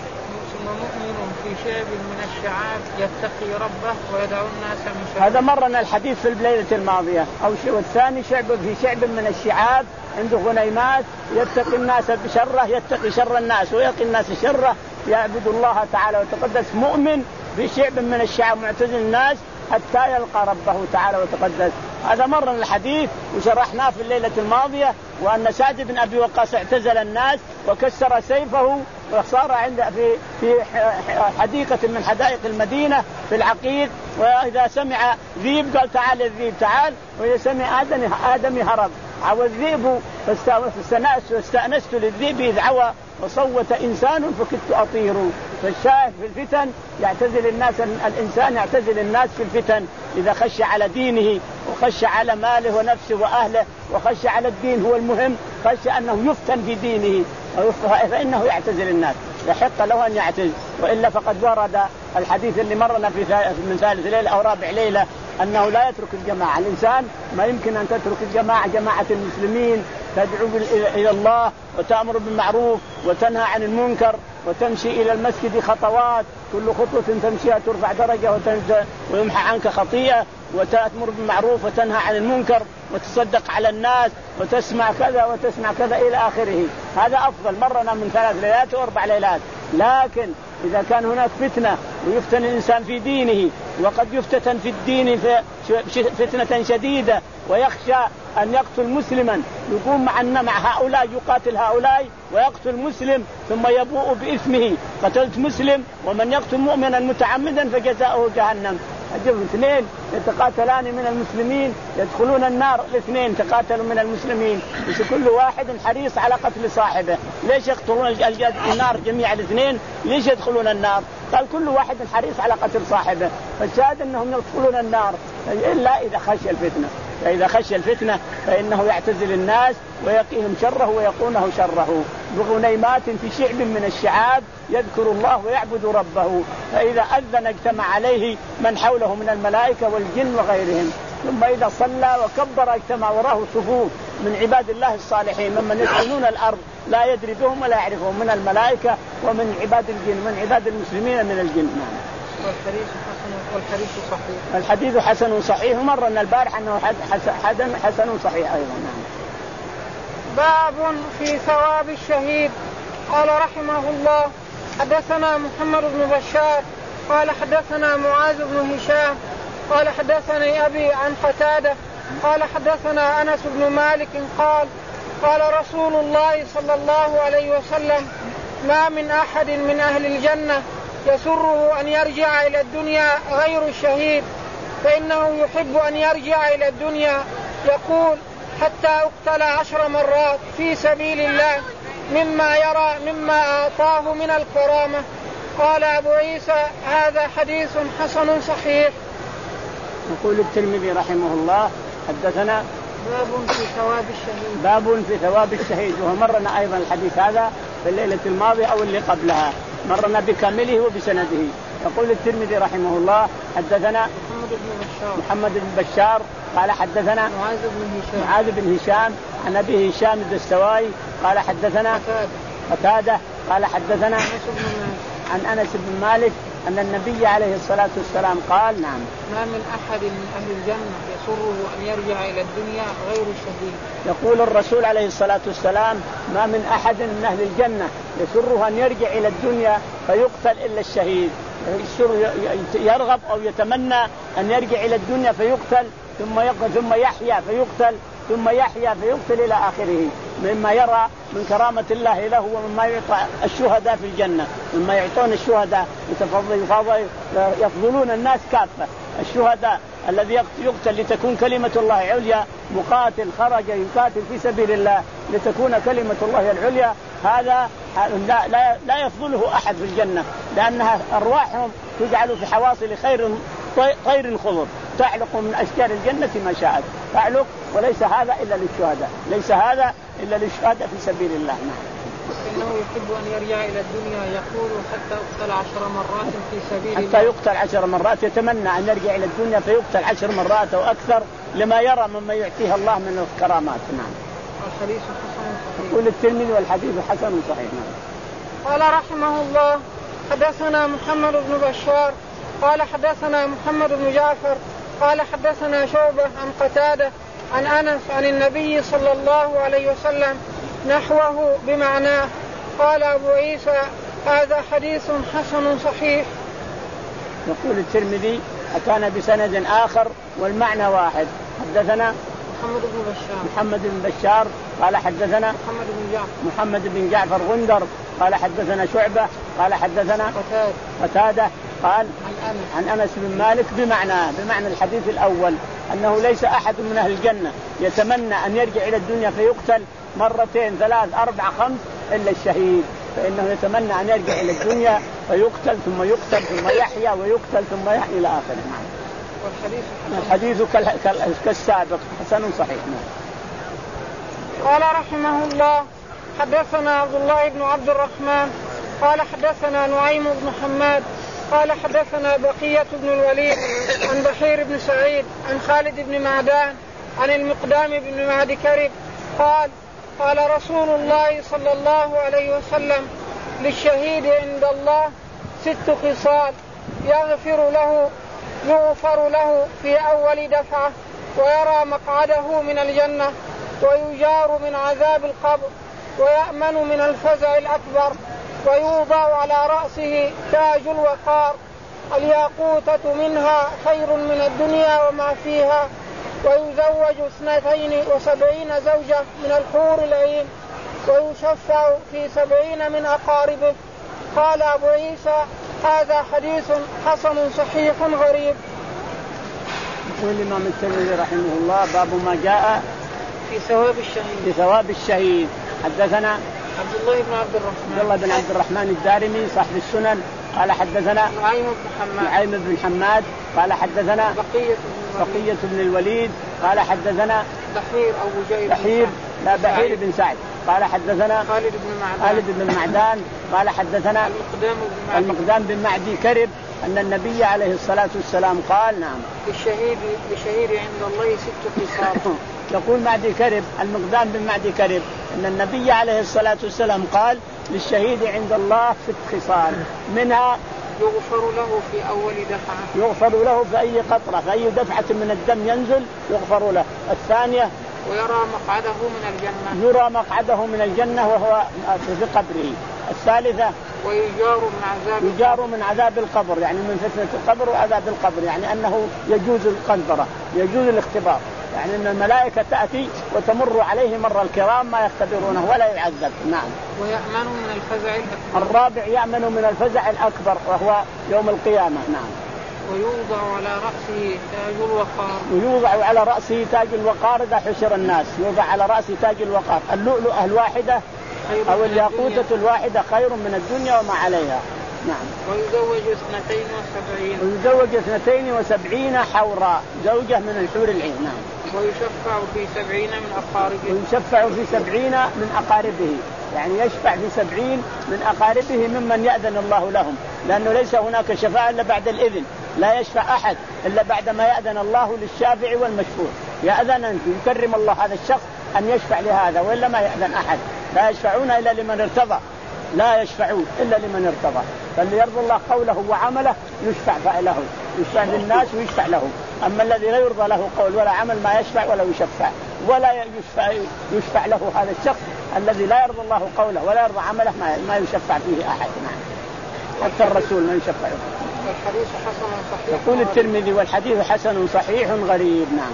مؤمن في شعب من الشعاب يتقي ربه ويدعو الناس من شره. هذا مرنا الحديث في الليلة الماضية. أو شيء والثاني شعب في شعب من الشعاب عنده غنيمات يتقي الناس بشره يتقي شر الناس ويقي الناس شره يعبد الله تعالى وتقدس مؤمن في شعب من الشعاب معتزل الناس حتى يلقى ربه تعالى وتقدس. هذا مرنا الحديث وشرحناه في الليلة الماضية وأن سعد بن أبي وقاص اعتزل الناس وكسر سيفه وصار عند في في حديقة من حدائق المدينة في العقيد وإذا سمع ذيب قال تعال الذيب تعال وإذا سمع آدم آدم هرب عوى الذيب فاستأنست للذيب إذ عوى وصوت إنسان فكدت أطير. فالشاهد في الفتن يعتزل الناس الإنسان يعتزل الناس في الفتن إذا خش على دينه وخش على ماله ونفسه وأهله وخش على الدين هو المهم خش أنه يفتن في دينه فإنه يعتزل الناس يحق له أن يعتزل. وإلا فقد ورد الحديث اللي مرنا في من ثالث ليلة أو رابع ليلة أنه لا يترك الجماعة. الإنسان ما يمكن أن تترك الجماعة جماعة المسلمين تدعو إلى الله وتأمر بالمعروف وتنهى عن المنكر وتمشي إلى المسجد خطوات كل خطوة تمشيها ترفع درجة ويمحى عنك خطيئة وتأمر بالمعروف وتنهى عن المنكر وتصدق على الناس وتسمع كذا وتسمع كذا إلى آخره. هذا أفضل مرنا من ثلاث ليلات وأربع ليلات. لكن إذا كان هناك فتنة ويفتن الإنسان في دينه وقد يفتتن في الدين فتنة شديدة ويخشى أن يقتل مسلما يقوم مع مع هؤلاء يقاتل هؤلاء ويقتل مسلم ثم يبوء بإثمه قتلت مسلم ومن يقتل مؤمنا متعمدا فجزاؤه جهنم. أجل اثنين يتقاتلان من المسلمين يدخلون النار الاثنين تقاتلوا من المسلمين بس كل واحد حريص على قتل صاحبه. ليش يقتلون النار جميع الاثنين ليش يدخلون النار؟ قال كل واحد حريص على قتل صاحبه. فالشاهد أنهم يدخلون النار إلا إذا خشي الفتنة. فإذا خشي الفتنة فإنه يعتزل الناس ويقيهم شره ويقونه شره بغنيمات في شعب من الشعاب يذكر الله ويعبد ربه فإذا أذن اجتمع عليه من حوله من الملائكة والجن وغيرهم ثم إذا صلى وكبر اجتمع وراه صفوف من عباد الله الصالحين ممن يسكنون الأرض لا يدري بهم ولا يعرفهم من الملائكة ومن عباد الجن من عباد المسلمين من الجن. والحديث حسن والحديث صحيح. الحديث حسن صحيح مرنا البارح أنه حسن حسن صحيح أيضا. باب في ثواب الشهيد. قال رحمه الله حدثنا محمد بن بشار قال حدثنا معاذ بن هشام قال حدثني أبي عن قتادة قال حدثنا أنس بن مالك قال قال رسول الله صلى الله عليه وسلم ما من أحد من أهل الجنة يسره أن يرجع إلى الدنيا غير الشهيد فإنه يحب أن يرجع إلى الدنيا يقول حتى أقتل عشر مرات في سبيل الله مما يرى مما أعطاه من الكرامة. قال أبو عيسى هذا حديث حسن صحيح. يقول الترمذي رحمه الله حدثنا باب في ثواب الشهيد. باب في ثواب الشهيد وهو مرنا أيضا الحديث هذا في الليلة الماضية أو اللي قبلها مرنا بكامله وبسنده. يقول الترمذي رحمه الله حدثنا محمد بن بشار محمد بن بشار قال حدثنا معاذ بن هشام معاذ بن هشام عن أبي هشام الدستوائي قال حدثنا قتادة قال حدثنا أنس بن عن أنس بن مالك أن النبي عليه الصلاة والسلام قال نعم ما من أحد من أهل الجنة يسره أن يرجع إلى الدنيا غير الشهيد. يقول الرسول عليه الصلاة والسلام ما من أحد من أهل الجنة يسره أن يرجع إلى الدنيا فيقتل إلا الشهيد. يرغب أو يتمنى أن يرجع إلى الدنيا فيقتل ثم يقتل ثم يحيا فيقتل ثم يحيا فيقتل إلى آخره، مما يرى من كرامة الله له ومما يعطى الشهداء في الجنة، مما يعطون الشهداء يفضلون الناس كافة. الشهداء الذي يقتل لتكون كلمة الله عليا، مقاتل خرج يقاتل في سبيل الله لتكون كلمة الله العليا، هذا لا, لا, لا يفضله أحد في الجنة، لأنها أرواحهم تجعل في حواصل خير طير خضر تعلق من أشجار الجنة ما شاءت تعلق، وليس هذا إلا للشهداء، ليس هذا إلا للشهداء في سبيل الله. إنه يحب أن يرجع إلى الدنيا يقول حتى يقتل عشر مرات في سبيل حتى الله. حتى يقتل عشر مرات، يتمنى أن يرجع إلى الدنيا فيقتل عشر مرات أو أكثر لما يرى مما يعطيه الله من الكرامات. نعم. الحديث حسن صحيح. يقول الترمذي والحديث حسن صحيح. نعم. قال رحمه الله حدثنا محمد بن بشار قال حدثنا محمد بن جعفر قال حدثنا شعبة عن قتادة عن أنس عن النبي صلى الله عليه وسلم نحوه بمعناه. قال أبو عيسى هذا حديث حسن صحيح. يقول الترمذي أتانا بسند آخر والمعنى واحد. حدثنا محمد بن بشار محمد بن بشار قال حدثنا محمد بن جعفر محمد بن جعفر غندر قال حدثنا شعبة قال حدثنا قتادة قتادة قال عن أنس عن أنس بن مالك بمعنى بمعنى الحديث الأول، أنه ليس أحد من أهل الجنة يتمنى أن يرجع إلى الدنيا فيقتل مرتين ثلاث أربع خمس إلا الشهيد، فإنه يتمنى أن يرجع إلى الدنيا فيقتل ثم يقتل ثم يحيا ويقتل ثم يحيا إلى آخره. والحديث الحديث كالسابق حسن صحيح. قال رحمه الله حدثنا عبد الله بن عبد الرحمن قال حدثنا نعيم بن حماد قال حدثنا بقية بن الوليد عن بحير بن سعيد عن خالد بن معدان عن المقدام بن معد كرب قال قال رسول الله صلى الله عليه وسلم للشهيد عند الله ست خصال يغفر له يغفر له في أول دفعة ويرى مقعده من الجنة ويجار من عذاب القبر ويأمن من الفزع الأكبر ويوضع على رأسه تاج الوقار الياقوتة منها خير من الدنيا وما فيها ويزوج اثنتين وسبعين زوجة من الحور العين ويشفع في سبعين من أقاربه. قال أبو عيسى هذا حديث حسن صحيح غريب. يقول الإمام الترمذي رحمه الله باب ما جاء في ثواب الشهيد في ثواب الشهيد. حدثنا عبد الله بن عبد الرحمن عبد الله بن عبد الرحمن الدارمي صاحب السنن قال حدثنا نعيم بن حماد نعيم بن حماد قال حدثنا بقية بن, بقية بن الوليد قال حدثنا بحير أو بجير بحير لا بحير بن سعد قال حدثنا خالد بن معدان خالد بن معدان قال حدثنا المقدام بن معدي المقدام بن معدي كرب أن النبي عليه الصلاة والسلام قال نعم للشهيد لشهيد عند الله ست خصال. يقول معدي كرب المقدام بن معدي كرب أن النبي عليه الصلاة والسلام قال للشهيد عند الله ست خصال منها يغفر له في أول دفعة يغفر له في أي قطرة في أي دفعة من الدم ينزل يغفر له. الثانية ويرى مقعده من الجنة يرى مقعده من الجنة وهو في قبره. الثالثة ويجار من عذاب يجار من عذاب القبر يعني من فتنة القبر وعذاب القبر، يعني أنه يجوز القنطرة يجوز الاختبار، يعني أن الملائكة تأتي وتمر عليه مر الكرام ما يختبرونه ولا يعذب. نعم. ويأمن من الفزع الأكبر. الرابع يأمن من الفزع الأكبر وهو يوم القيامة. نعم. ويوضع على رأسه تاج الوقار ويوضع على رأسه تاج الوقار إذا حشر الناس يوضع على رأسه تاج الوقار. اللؤلؤة الواحدة أو الياقوتة الواحدة خير من الدنيا وما عليها. نعم. ويزوج اثنتين وسبعين ويزوج اثنتين وسبعين حورا زوجة من الحور العين. نعم. ويشفع في سبعين من أقاربه ويشفع في سبعين من أقاربه، يعني يشفع في سبعين من أقاربه ممن يأذن الله لهم، لأنه ليس هناك شفاعة إلا بعد الإذن، لا يشفع أحد إلا بعد ما يأذن الله للشافع والمشفوع، يأذن أن يكرم الله هذا الشخص أن يشفع لهذا وإلا ما يأذن أحد، لا يشفعون إلا لمن ارتضى لا يشفعون إلا لمن ارتضى. فاللي يرضى الله قوله وعمله يشفع له، يشفع للناس ويشفع له. أما الذي لا يرضى له قول ولا عمل ما يشفع ولا يشفع، ولا يشفع, يشفع له هذا الشخص الذي لا يرضى الله قوله ولا يرضى عمله ما يشفع فيه أحد. نعم. حتى الرسول ما يشفع. الحديث حسن صحيح. يقول الترمذي والحديث حسن صحيح غريب. نعم.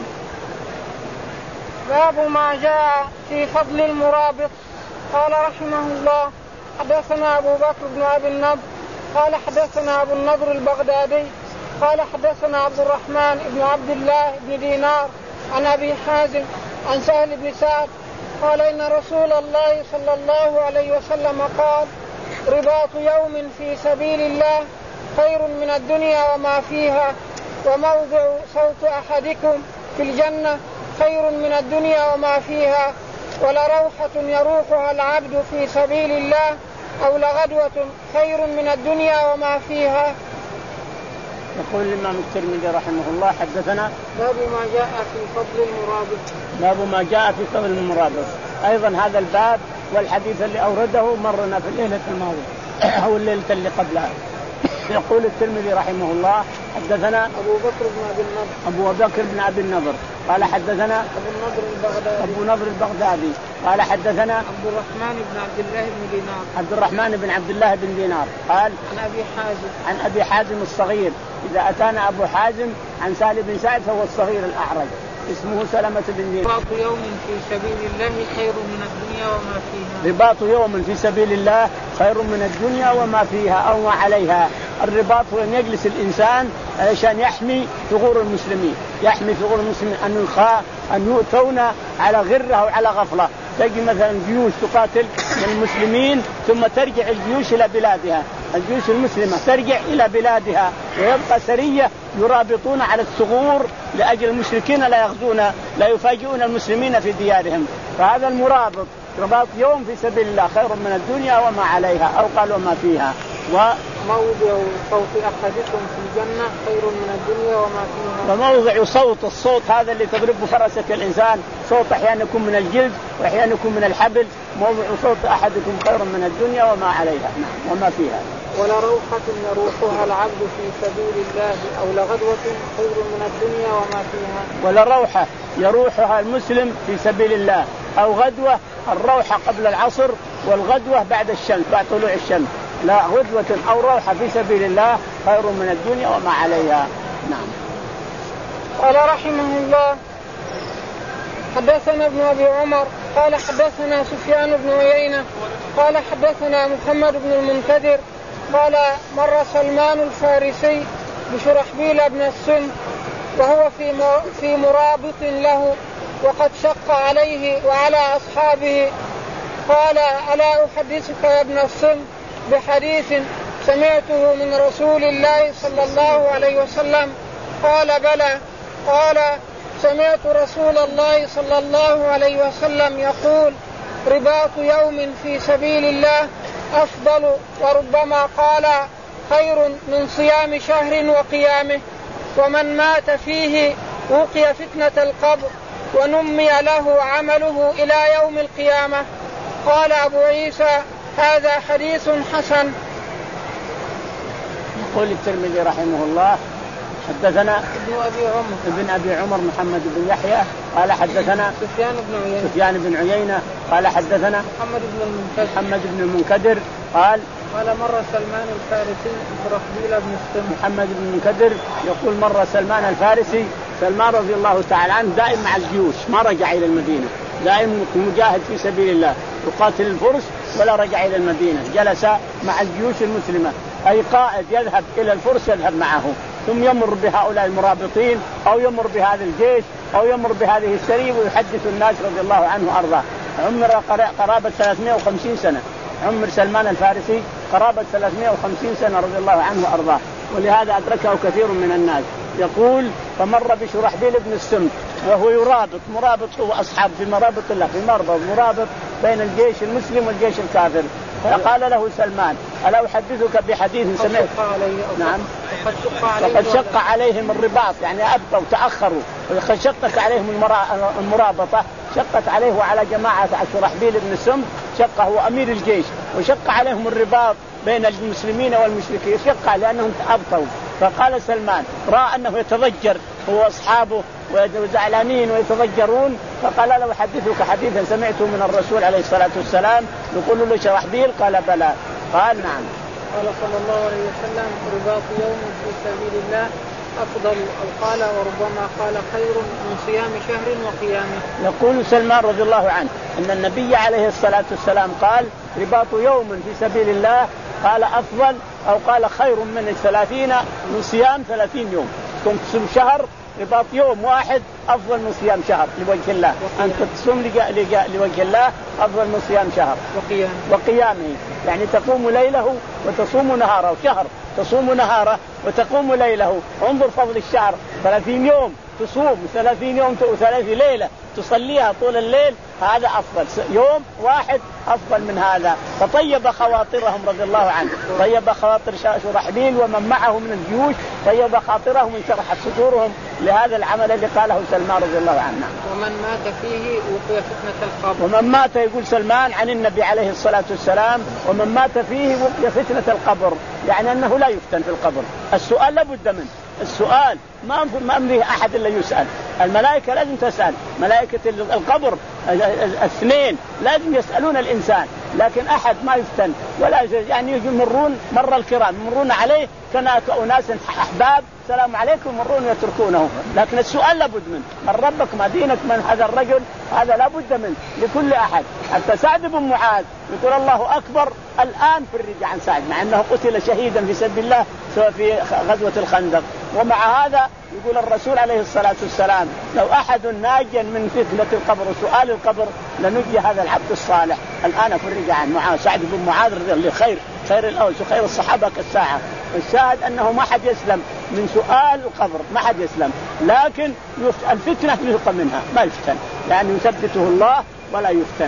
باب ما جاء في فضل المرابط. قال رحمه الله حدثنا أبو بكر بن أبي النضر قال حدثنا أبو النضر البغدادي قال حدثنا عبد الرحمن بن عبد الله بن دينار عن أبي حازم عن سهل بن سعد قال إن رسول الله صلى الله عليه وسلم قال رباط يوم في سبيل الله خير من الدنيا وما فيها، وموضع صوت أحدكم في الجنة خير من الدنيا وما فيها، ولروحة يروحها العبد في سبيل الله أو لغدوة خير من الدنيا وما فيها. يقول الإمام الترمذي رحمه الله حدثنا باب ما جاء في فضل المرابط. باب ما جاء في فضل المرابط. أيضا هذا الباب والحديث اللي أورده مرنا في الليلة الماضية أو الليلة اللي قبلها. يقول الترمذي رحمه الله حدثنا أبو بكر بن أبي النضر أبو بكر بن أبي النضر قال حدثنا أبو النضر البغدادي أبو نضر البغدادي قال حدثنا عبد الرحمن بن عبد الله بن دينار عبد الرحمن بن عبد الله بن دينار قال عن أبي حازم عن أبي حازم الصغير. إذا أتانا أبو حازم عن سهل بن سعد فهو الصغير الأعرج اسمه سلمة بن دينار. رباط يوم في سبيل الله خير من الدنيا وما فيها. رباط يوم في سبيل الله خير من الدنيا وما فيها أو ما عليها. الرباط هو أن يجلس الإنسان علشان يحمي ثغور المسلمين، يحمي ثغور المسلمين أن يخاف أن يؤتون على غرة أو على غفلة. تجي مثلا جيوش تقاتل من المسلمين ثم ترجع الجيوش إلى بلادها، الجيوش المسلمة ترجع إلى بلادها ويبقى سرية يرابطون على الثغور لأجل المشركين لا يغزون لا يفاجئون المسلمين في ديارهم. فهذا المرابط رباط يوم في سبيل الله خير من الدنيا وما عليها أو قال وما فيها. وموضع صوت أحدكم في الجنة خير من الدنيا وما فيها. وموضع صوت الصوت هذا اللي تضربه فرسك الإنسان، صوت أحيانا يكون من الجلد وأحيانا يكون من الحبل. موضع صوت أحدكم خير من الدنيا وما عليها وما فيها. ولروحة يروحها العبد في سبيل الله أو لغدوة خير من الدنيا وما فيها. ولروحة يروحها المسلم في سبيل الله أو غدوة. الروحة قبل العصر والغدوة بعد الشمس بعد طلوع الشمس. لا غدوة أو روحة في سبيل الله خير من الدنيا وما عليها. نعم. قال رحمه الله حدثنا ابن أبي عمر قال حدثنا سفيان بن عيينة قال حدثنا محمد بن المنكدر قال مر سلمان الفارسي بشرحبيل بن السن وهو في في مرابط له وقد شق عليه وعلى أصحابه قال ألا أحدثك يا ابن السن بحديث سمعته من رسول الله صلى الله عليه وسلم؟ قال بلى. قال سمعت رسول الله صلى الله عليه وسلم يقول رباط يوم في سبيل الله أفضل، وربما قال خير من صيام شهر وقيامه، ومن مات فيه وقي فتنة القبر ونمي له عمله إلى يوم القيامة. قال أبو عيسى هذا حديث حسن. يقول الترمذي رحمه الله حدثنا ابن أبي عمر ابن أبي عمر محمد بن يحيى قال حدثنا سفيان بن عيينة سفيان بن عيينة قال حدثنا محمد بن المنكدر محمد بن المنكدر قال قال مر سلمان الفارسي برحبيل بن السن. محمد بن المنكدر يقول مر سلمان الفارسي. سلمان رضي الله تعالى عنه دائم مع الجيوش ما رجع إلى المدينة، دائم مجاهد في سبيل الله يقاتل الفرس ولا رجع إلى المدينة، جلس مع الجيوش المسلمة. أي قائد يذهب إلى الفرس يذهب معه ثم يمر بهؤلاء المرابطين أو يمر بهذا الجيش أو يمر بهذه السرية ويحدث الناس رضي الله عنه وأرضاه. عمر قرابة ثلاثمائة وخمسين سنة، عمر سلمان الفارسي قرابة ثلاثمائة وخمسين سنة رضي الله عنه وأرضاه، ولهذا أدركه كثير من الناس. يقول فمر بشرحبيل بن السن وهو يرابط مرابط هو أصحاب في مرابط الله في مربط مرابط بين الجيش المسلم والجيش الكافر. فقال له سلمان ألا أحدثك بحديث سمعت؟ نعم. فقد شق عليهم الرباط يعني أبقوا وتأخروا وقد شقت عليهم المرابطة، شقت عليه وعلى جماعة شرحبيل بن السن شق هو أمير الجيش وشق عليهم الرباط بين المسلمين والمشركين شقة لأنهم أبطوا. فقال سلمان رأى أنه يتضجر هو وأصحابه وزعلانين ويتضجرون، فقال له أحدثك حديثا سمعته من الرسول عليه الصلاة والسلام يقول له شرحبيل؟ قال بلى. قال نعم. قال صلى الله عليه وسلم رباط يوم في سبيل الله أفضل، أو قال وربما قال خير من صيام شهر وقيامه. يقول سلمان رضي الله عنه أن النبي عليه الصلاة والسلام قال رباط يوم في سبيل الله قال أفضل أو قال خير من الثلاثين من صيام ثلاثين يوم. كنت تصوم شهر رباط يوم واحد أفضل من صيام شهر لوجه الله، أنت تصوم لوجه الله أفضل من صيام شهر وقيامه. وقيامه يعني تقوم ليله وتصوم نهاره، شهر تصوم نهاره وتقوم ليله. انظر فضل الشهر، ثلاثين يوم تصوم ثلاثين يوم وثلاثين ليلة تصليها طول الليل، هذا أفضل. يوم واحد أفضل من هذا. فطيب خواطرهم رضي الله عنه، طيب خواطر شرحبيل ومن معه من الجيوش، طيب خاطرهم وانشرحت صدورهم لهذا العمل اللي قاله سلمان رضي الله عنه. ومن مات فيه وقي فتنة القبر. ومن مات يقول سلمان عن النبي عليه الصلاة والسلام ومن مات فيه وقي فتنة القبر، يعني أنه لا يفتن في القبر. السؤال لابد منه، السؤال ما ما أمره أحد إلا يسأل. الملائكة لازم تسأل، ملائكة القبر الاثنين لازم يسألون الإنسان، لكن أحد ما يفتن ولا يعني يمرون مر الكرام يمرون عليه كنا أناس أحباب السلام عليكم يمرون يتركونه، لكن السؤال لابد منه. من ربك ما دينك من هذا الرجل، هذا لابد منه لكل أحد. حتى سعد بن معاذ يقول الله أكبر الآن في الرجع عن سعد مع أنه قتل شهيدا في سبيل الله سواء في غزوة الخندق، ومع هذا يقول الرسول عليه الصلاة والسلام لو أحد ناجا من فتنة القبر وسؤال القبر لنجي هذا العبد الصالح الآن في الرجع عن معاذ. سعد بن معاذ رضي الله خير خير الأوس وخير الصحابة كالساعة. الشاهد أنه ما حد يسلم من سؤال القبر، ما حد يسلم، لكن الفتنة يلقى منها ما يفتن، يعني يثبته الله ولا يفتن.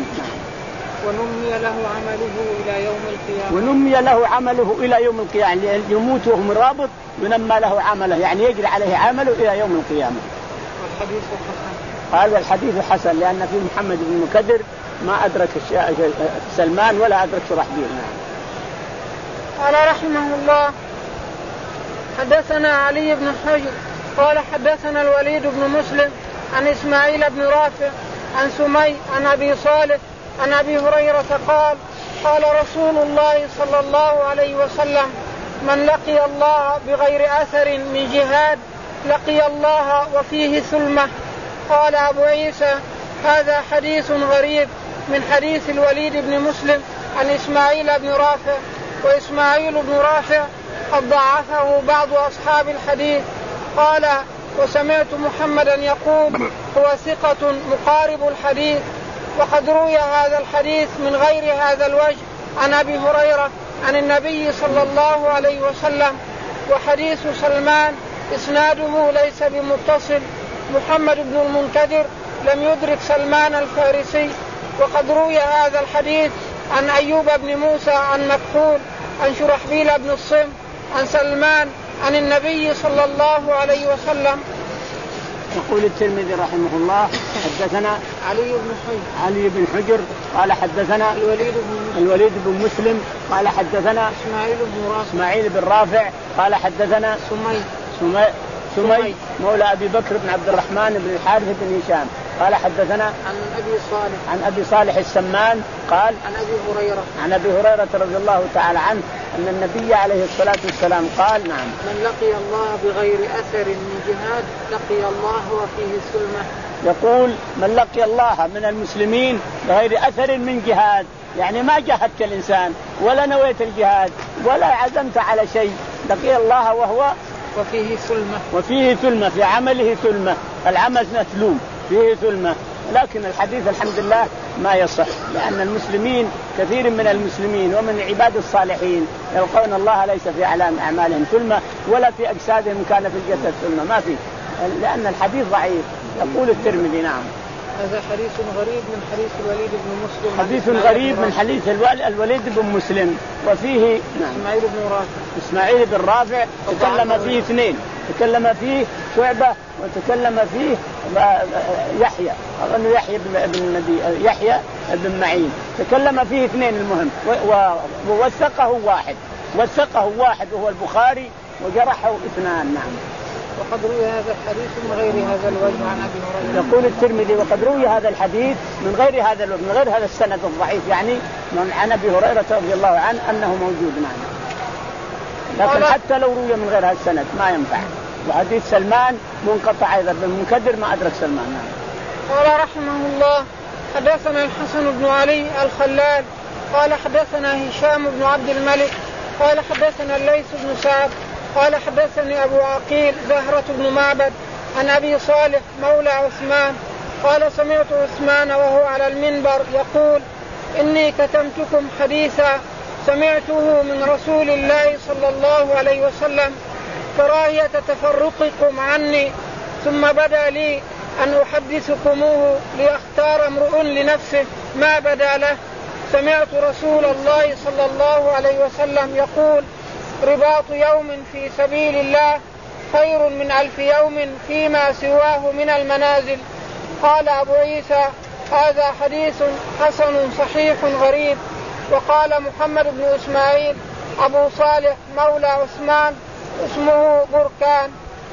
ونمي له عمله إلى يوم القيامة. ونمي له عمله إلى يوم القيامة، يعني يموت وهو مرابط ينمى له عمله، يعني يجري عليه عمله إلى يوم القيامة. والحديث حسن. هذا الحديث حسن لأن في محمد بن مكدر ما أدرك سلمان ولا أدرك شرحبيل. قال رحمه الله حدثنا علي بن حجر قال حدثنا الوليد بن مسلم عن إسماعيل بن رافع عن سمي عن أبي صالح عن أبي هريرة قال قال رسول الله صلى الله عليه وسلم من لقي الله بغير أثر من جهاد لقي الله وفيه ثلمة. قال أبو عيسى هذا حديث غريب من حديث الوليد بن مسلم عن إسماعيل بن رافع، وإسماعيل بن رافع قد ضعفه بعض أصحاب الحديث. قال وسمعت محمدا يقول هو ثقة مقارب الحديث، وقد روي هذا الحديث من غير هذا الوجه عن أبي هريرة عن النبي صلى الله عليه وسلم. وحديث سلمان إسناده ليس بمتصل. محمد بن المنكدر لم يدرك سلمان الفارسي. وقد روي هذا الحديث عن أيوب بن موسى عن مكحول عن شرحبيل بن الصم عن سلمان عن النبي صلى الله عليه وسلم. يقول الترمذي رحمه الله حدثنا علي بن حجر علي بن حجر قال حدثنا الوليد بن الوليد بن مسلم قال حدثنا إسماعيل بن رافع إسماعيل بن رافع قال حدثنا سمي سمي سمي مولى أبي بكر بن عبد الرحمن بن الحارث بن هشام قال حدثنا عن أبي صالح عن أبي صالح السمان قال عن أبي هريرة عن أبي هريرة رضي الله تعالى عنه أن النبي عليه الصلاة والسلام قال نعم من لقي الله بغير أثر من جهاد لقي الله وفيه سلمة. يقول من لقي الله من المسلمين بغير أثر من جهاد، يعني ما جاهدت الإنسان ولا نويت الجهاد ولا عزمت على شيء، لقي الله وهو وفيه ثلمة وفيه ثلمة في عمله ثلمة، العمل مثلوم فيه ثلمة. لكن الحديث الحمد لله ما يصح، لأن المسلمين كثير من المسلمين ومن عباد الصالحين يلقون الله ليس في أعلام أعمالهم ثلمة ولا في أجسادهم كان في الجسد ثلمة، ما في، لأن الحديث ضعيف. يقول الترمذي نعم هذا حديث غريب من حديث الوليد بن مسلم حديث غريب من حديث الوليد بن مسلم وفيه نعم إسماعيل بن رافع إسماعيل بن رافع تكلم فيه اثنين تكلم فيه شعبة وتكلم فيه يحيى أظن يحيى بن النبي يحيى بن معين تكلم فيه اثنين المهم ووثقه واحد وثقه واحد وهو البخاري وجرحه اثنان. نعم. وقد روي هذا الحديث من غير هذا الوجه عن أبي هريرة. يقول الترمذي وقد روي هذا الحديث من غير هذا الوجه من غير هذا السند الضعيف يعني من عن أبي هريرة رضي الله عنه أنه موجود معنا لكن حتى لو روي من غير هذا السند ما ينفع. وحديث سلمان منقطع أيضا بالمنكدر ما أدرك سلمان. قال رحمه الله حدثنا الحسن بن علي الخلال قال حدثنا هشام بن عبد الملك قال حدثنا الليث بن سعد قال حدثني أبو عقيل زهرة بن معبد عن أبي صالح مولى عثمان قال سمعت عثمان وهو على المنبر يقول إني كتمتكم حديثا سمعته من رسول الله صلى الله عليه وسلم كراهية تفرقكم عني ثم بدا لي أن أحدثكموه ليختار امرؤ لنفسه ما بدا له. سمعت رسول الله صلى الله عليه وسلم يقول رباط يوم في سبيل الله خير من ألف يوم فيما سواه من المنازل. قال أبو عيسى هذا حديث حسن صحيح غريب. وقال محمد بن إسماعيل أبو صالح مولى عثمان اسمه بركان.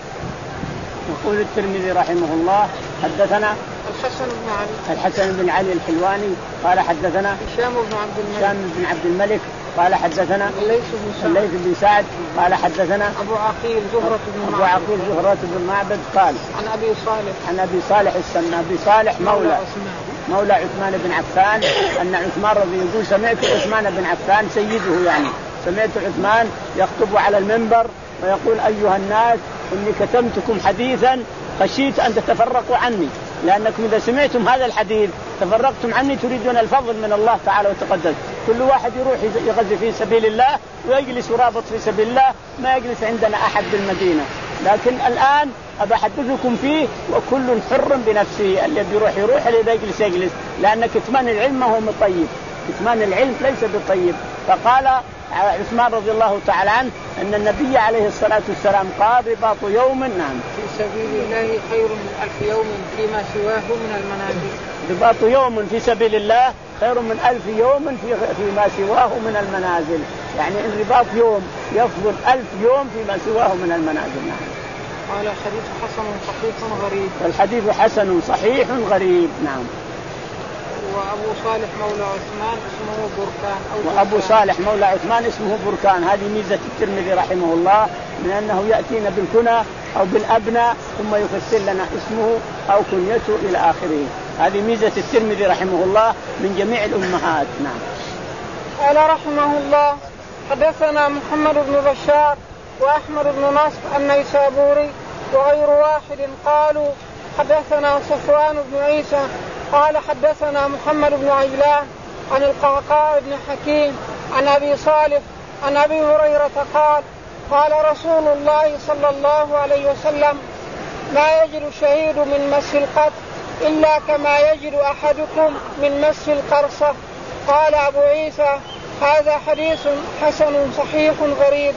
يقول الترمذي رحمه الله حدثنا الحسن بن علي الحسن بن علي الحلواني قال حدثنا هشام بن عبد الملك هشام بن عبد الملك قال حدثنا الليث بن سعد الليث بن سعد قال حدثنا أبو عقيل زهرة بن أبو عقيل زهرة بن معبد قال عن أبي صالح عن أبي صالح السماء أبي صالح مولى مولى عثمان بن عفان أن عثمان رضي الله عنه سمعت عثمان بن عفان سيده يعني سمعت عثمان يخطب على المنبر ويقول أيها الناس إني كتمتكم حديثا خشيت أن تتفرقوا عني لأنكم إذا سمعتم هذا الحديث تفرقتم عني تريدون الفضل من الله تعالى وتقدس. كل واحد يروح يغزي في سبيل الله ويجلس رابط في سبيل الله ما يجلس عندنا أحد بالمدينة لكن الآن أبى أحدثكم فيه وكل حر بنفسه اللي بيروح يروح اللي يجلس يجلس لأن كتمان العلم هو طيب كتمان العلم ليس بالطيب. فقال عثمان رضي الله تعالى عنه أن النبي عليه الصلاة والسلام قال رباط يوم نعم في سبيل الله خير من ألف يوم فيما سواه من المنازل. رباط يوم في سبيل الله خير من ألف يوم في فيما سواه من المنازل يعني إن رباط يوم يفضل ألف يوم فيما سواه من المنازل. نعم. قال حديث حسن صحيح غريب. الحديث حسن صحيح غريب. نعم. وأبو صالح مولى عثمان اسمه بركان أو وأبو صالح مولى عثمان اسمه بركان. هذه ميزة الترمذي رحمه الله من أنه يأتينا بالكنى أو بالأبناء ثم يفسر لنا اسمه أو كنيته إلى آخره. هذه ميزة الترمذي رحمه الله من جميع الأمهات. نعم. قال رحمه الله حدثنا محمد بن بشار وأحمد بن نصر النيسابوري وغير واحد قالوا حدثنا صفوان بن عيسى قال حدثنا محمد بن عجلان عن القعقاع بن حكيم عن أبي صالح عن أبي هريرة قال قال رسول الله صلى الله عليه وسلم ما يجد الشهيد من مس القتل إلا كما يجد أحدكم من مس القرصة. قال أبو عيسى هذا حديث حسن صحيح غريب.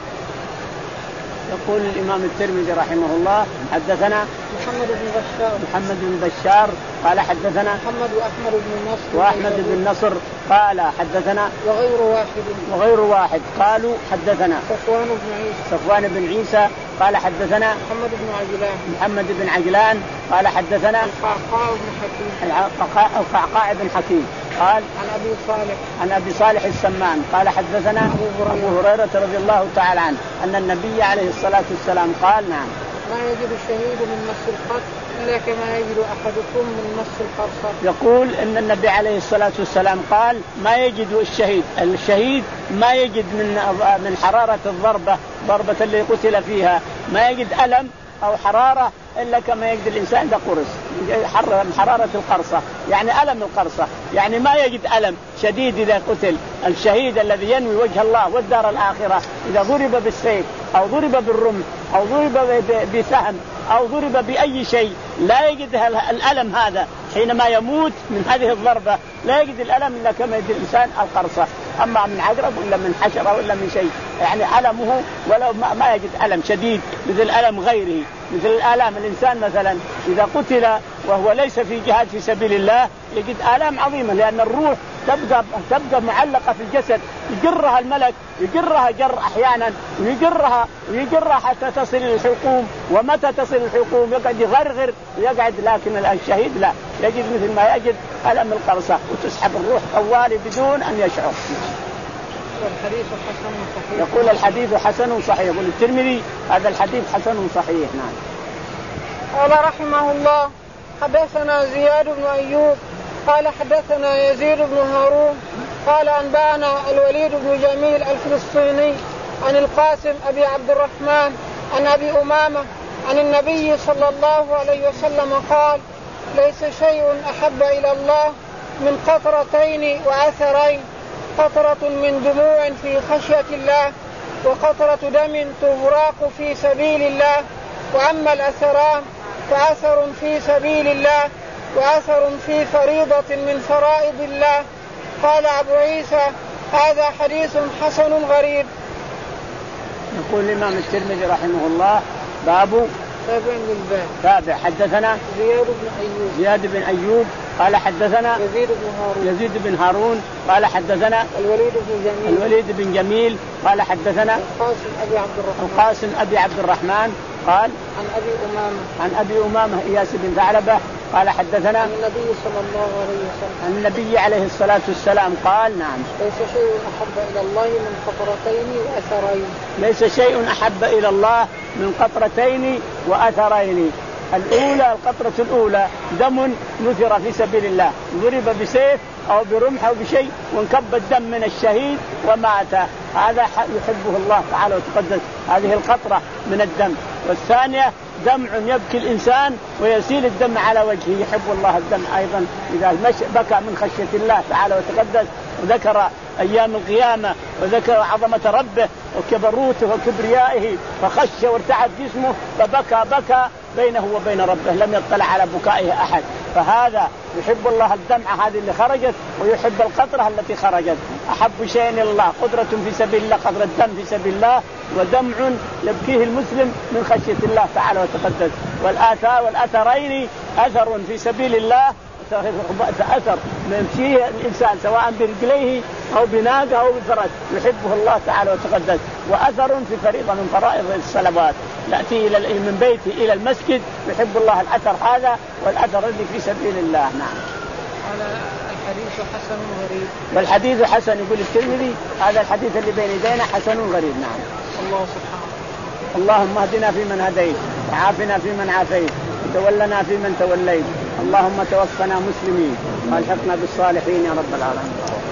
يقول الإمام الترمذي رحمه الله حدثنا محمد بن بشار محمد بن بشار قال حدثنا محمد وأحمد بن نصر وأحمد بن نصر قال حدثنا وغير واحد وغير واحد قالوا حدثنا صفوان بن عيسى صفوان بن عيسى قال حدثنا محمد بن عجلان محمد بن عجلان قال حدثنا القعقاع بن حكيم القعقاع بن حكيم قال عن أبي صالح عن أبي صالح السمان قال حدثنا أبو هريرة رضي الله تعالى عنه أن النبي عليه الصلاة والسلام قال نعم ما يجد الشهيد من مس القتل إلا كما يجد أحدكم من مس القرصة. يقول أن النبي عليه الصلاة والسلام قال ما يجد الشهيد الشهيد ما يجد من من حرارة الضربة ضربة اللي قتل فيها ما يجد ألم أو حرارة إلا كما يجد الإنسان عند قرص حرارة القرصة يعني ألم القرصة يعني ما يجد ألم شديد إذا قتل. الشهيد الذي ينوي وجه الله والدار الآخرة إذا ضرب بالسيف أو ضرب بالرمح أو ضرب بسهم أو ضرب بأي شيء لا يجد الألم هذا حينما يموت من هذه الضربة لا يجد الألم إلا كما يجد الإنسان القرصة، أما من عقرب ولا من حشرة ولا من شيء يعني ألمه ولو ما يجد ألم شديد مثل ألم غيره، مثل الآلام الإنسان مثلا إذا قتل وهو ليس في جهاد في سبيل الله يجد آلام عظيمة، لأن الروح تبقى تبقى معلقة في الجسد، يجرها الملك يجرها جر أحيانا ويجرها ويجرها حتى تصل الحلقوم، ومتى تصل الحلقوم يقعد يغرغر ويقعد، لكن الشهيد لا يجد مثل ما يجد ألم القرصة وتسحب الروح طوالي بدون أن يشعر. والحديث حسن صحيح. يقول الحديث حسن صحيح، يقول الترمذي هذا الحديث حسن صحيح. نعم. قال رحمه الله حدثنا زياد بن أيوب قال حدثنا يزيد بن هارون قال أنبأنا الوليد بن جميل الفلسطيني عن القاسم أبي عبد الرحمن عن أبي أمامة عن النبي صلى الله عليه وسلم قال ليس شيء أحب إلى الله من قطرتين وأثرين، قطرة من دموع في خشية الله وقطرة دم تهراق في سبيل الله، وأما الأثران فأثر في سبيل الله وأثر في فريضة من فرائض الله. قال أبو عيسى هذا حديث حسن غريب. يقول الإمام الترمذي رحمه الله باب تابع للباب. تابع. حدثنا زياد بن أيوب زياد بن أيوب قال حدثنا يزيد بن هارون يزيد بن هارون قال حدثنا الوليد بن جميل الوليد بن جميل قال حدثنا القاسم أبي عبد الرحمن القاسم أبي عبد الرحمن قال عن أبي أمامة عن أبي أمامة إياس بن ثعلبة قال حدثنا عن النبي صلى الله عليه وسلم عن النبي عليه الصلاة والسلام قال نعم ليس شيء أحب إلى الله من قطرتين وأثرين ليس شيء أحب إلى الله من قطرتين وأثرين. الأولى القطرة الأولى دم نثر في سبيل الله، ضرب بسيف أو برمح أو بشيء وانكب الدم من الشهيد ومات، هذا يحبه الله تعالى وتقدس، هذه القطرة من الدم. والثانية دمع يبكي الإنسان ويسيل الدم على وجهه، يحب الله الدم أيضا إذا بكى من خشية الله تعالى وتقدس وذكر أيام القيامة وذكر عظمة ربه وكبروته وكبريائه فخش وارتعد جسمه فبكى بكى بينه وبين ربه لم يطلع على بكائه أحد، فهذا يحب الله الدمعة هذه اللي خرجت ويحب القطرة التي خرجت. أحب شيء إلى الله قدرة في سبيل الله، قدرة دم في سبيل الله، ودمع يبكيه المسلم من خشية الله تعالى وتقدس. والآثار والأثرين أثر في سبيل الله، أثر يمشيه الإنسان سواء برجليه أو بناقة أو بفرس يحبه الله تعالى وتقدس. وأثر في فريضة من فرائض الصلوات يأتي إلى من بيته إلى المسجد يحب الله الأثر هذا والأثر الذي في سبيل الله. نعم. على الحديث حسن غريب. والحديث حسن يقول الترمذي هذا الحديث اللي بين يدينا حسن غريب. نعم. الله سبحانه. اللهم اهدنا فيمن هديت وعافنا فيمن عافيت وتولنا فيمن توليت، اللهم توفنا مسلمين والحقنا بالصالحين يا رب العالمين.